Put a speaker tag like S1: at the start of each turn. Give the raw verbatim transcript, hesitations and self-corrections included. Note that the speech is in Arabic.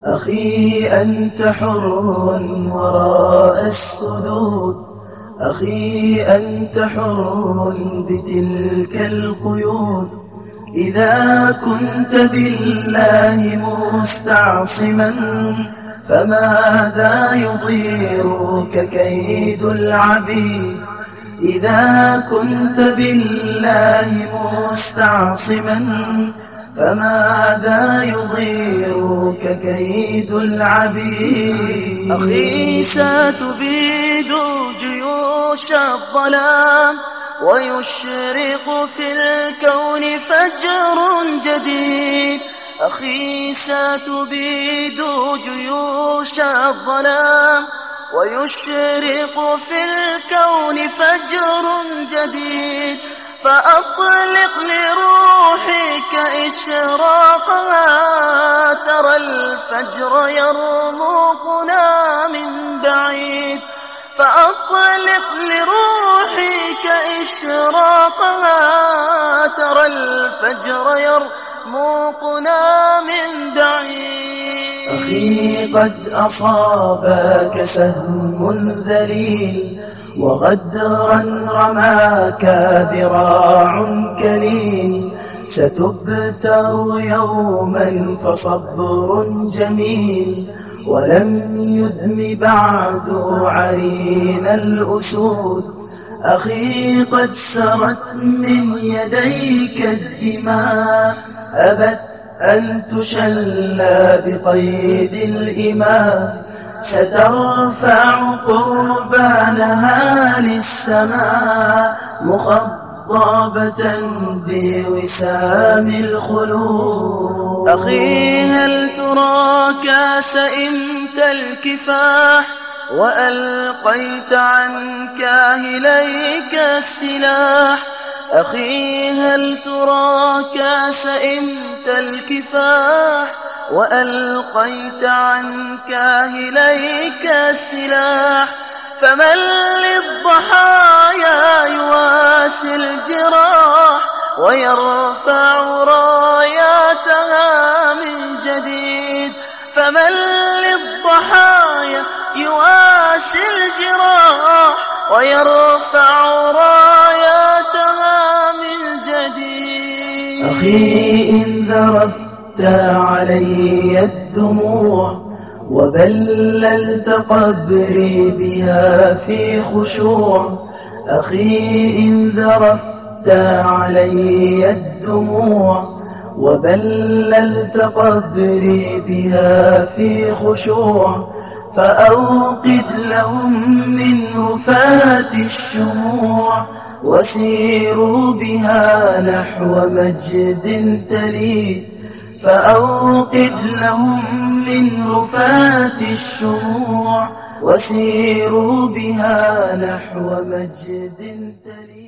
S1: أخي أنت حر وراء السدود، أخي أنت حر بتلك القيود. إذا كنت بالله مستعصما فماذا يضيرك كيد العبيد. إذا كنت بالله مستعصما فماذا يضيرك كيد العبيد.
S2: أخي ستبيد جيوش الظلام ويشرق في الكون فجر جديد. أخي ستبيد جيوش الظلام ويشرق في الكون فجر جديد. فأطلق لروحك إشراقها، ترى الفجر يرمقنا من بعيد. فأطلق لروحك إشراقها، ترى الفجر يرمقنا من بعيد.
S1: أخي قد أصابك سهم ذليل وغدرا رماك ذراع كليل. ستبتر يوما فصبر جميل، ولم يدم بعد عرين الأسود. أخي قد سرت من يديك الدماء، أبت أن تشلى بقيد الإماء. سترفع قربانها للسماء مخضبة بوسام الخلود.
S2: أخي هل تراك سئمت الكفاح وألقيت عن كاهليك السلاح. أخي هل تراك سئمت الكفاح وألقيت عن كاهليك السلاح. فمن للضحايا يواسي الجراح ويرفع راياتها من جديد. فمن للضحايا يواسي الجراح ويرفع راياتها من جديد.
S1: أخي إن ذرفت علي الدموع وبللت قبري بها في خشوع. أخي إن ذرفت علي الدموع وبللت قبري بها في خشوع. فأوقد لهم من رفات الشموع وسيروا بها نحو مجد تليد. فأوقد لهم من رفات الشموع وسيروا بها نحو مجد تليد.